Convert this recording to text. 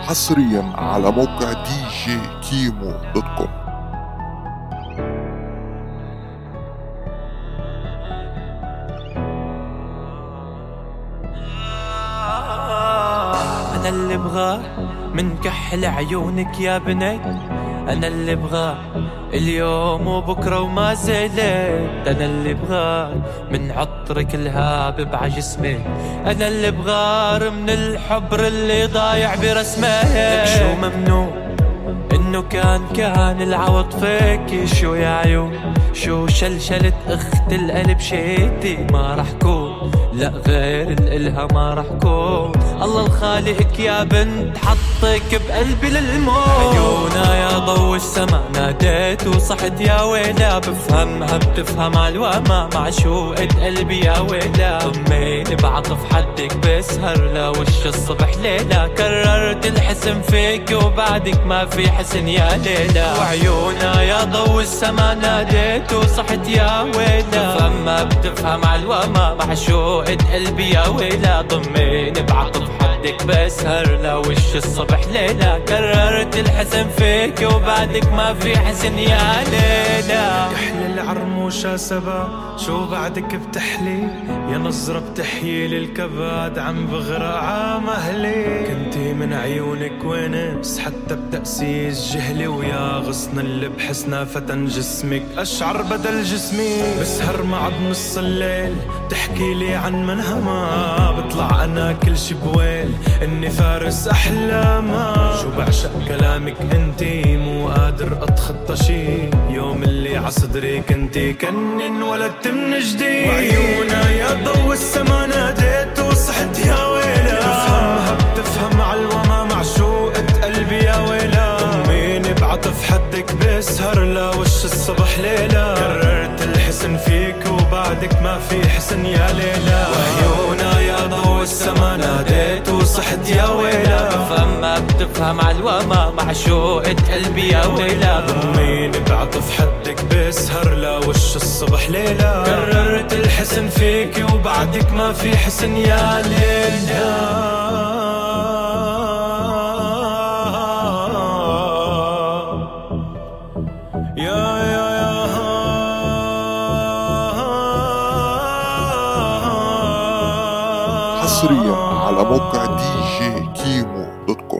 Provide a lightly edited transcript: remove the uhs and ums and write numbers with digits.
حصريا على موقع دي جي كيمو دوت كوم. أنا اللي بغاه من كحل عيونك يا بنت، أنا اللي بغاه اليوم وبكرة وما زلت، أنا اللي بغاه من عطرك الهابب عجسمك، أنا اللي بغار من الحبر اللي ضايع برسمك. شو ممنوع إنه كان العوض فيك، شو يا عيون شو شلشلت اخت القلب شيتي، ما رح كون لا غير الالها ما رح كون، الله الخالق يا بنت حطك بقلبي للموت. عيونا يا ضو السما ناديت وصحت يا ويلا، بفهمها بتفهم عالوما معشوقة قلبي يا ويلا، ضميني بعطف حدك بسهر لوش الصبح ليلة، كررت الحسن فيك وبعدك ما في حسن يا ليلى. وعيونا يا ضو السما ناديت وصحت يا ويلا، فما بتفهم عالوما معشوقة قلبي يا ويلا، ضميني بعطف حدك بسهر لوش الصبح ليلة، كررت الحسن فيك وبعدك ما في حسن يا ليلى. كحل العرموشة سبا شو بعدك بتحلي، يا نظرة بتحيي للكباد عم بغرق عامهلي، كنتي من عيونك ونس حتى بتأسيس جهلي، ويا غصن اللي بحسنا فتن جسمك أشعر بدل جسمي، بسهر مع بنص الليل بتحكي لي عن منهما، بطلع أنا كل شي بويل إني فارس أحلامها، شو بعشق كلامك انتي مو قادر أتخطى شي، يوم اللي عصدري كنتي كنن ولدت من جديد. وعيونا يا ضو السما ناديت وصحت يا ويلا، بفهمها بتفهم عالوما معشوقة قلبي يا ويلا، ضميني بعطف حدك بسهر لوش الصبح ليلة، كررت الحسن فيك وبعدك ما في حسن يا ليلى. وعيونا يا ضو السما ناديت وصحت يا ويلا، فما بتفهم عالوما معشوقة قلبي يا ويلا، ضميني بعطف حدك بسهر لوش الصبح ليلة، كررت الحسن فيك وبعدك ما في حسن يا ليلى. حصريا على موقع دي جي كيمو دوت كوم.